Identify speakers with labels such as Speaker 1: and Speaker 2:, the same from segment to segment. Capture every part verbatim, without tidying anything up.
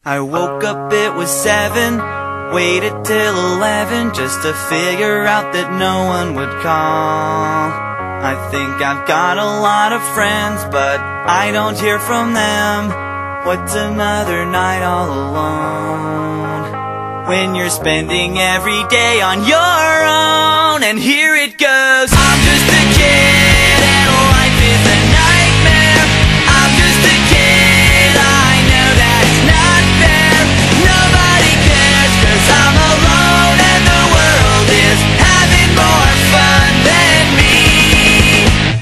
Speaker 1: I woke up, it was seven, waited till eleven just to figure out that no one would call. I think I've got a lot of friends, but I don't hear from them. What's another night all alone? When you're spending every day on your own. And here it goes. I'm just a kid and life is a nightmare. I'm just a kid, I know that's not fair. Nobody cares cause I'm alone and the world is having more fun than me.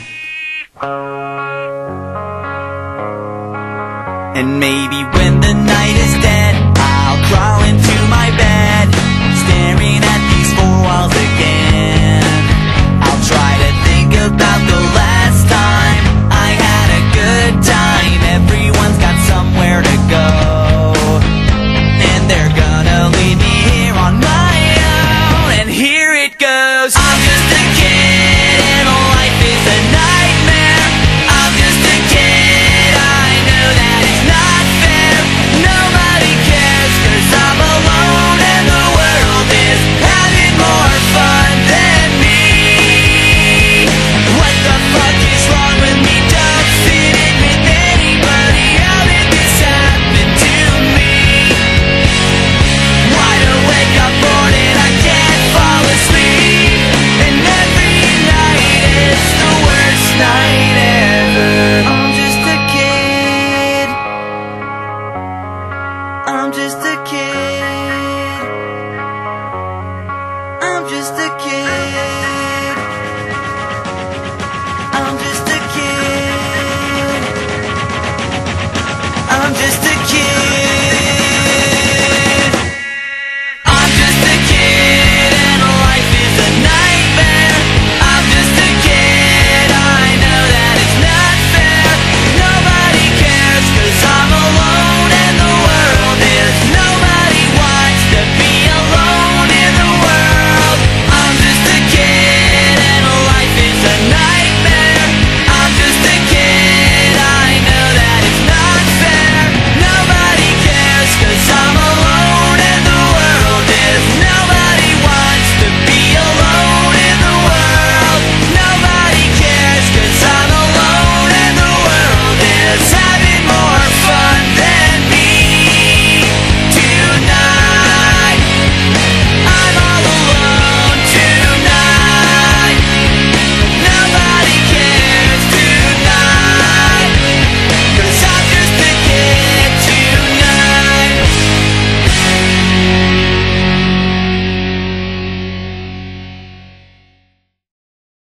Speaker 1: And maybe when the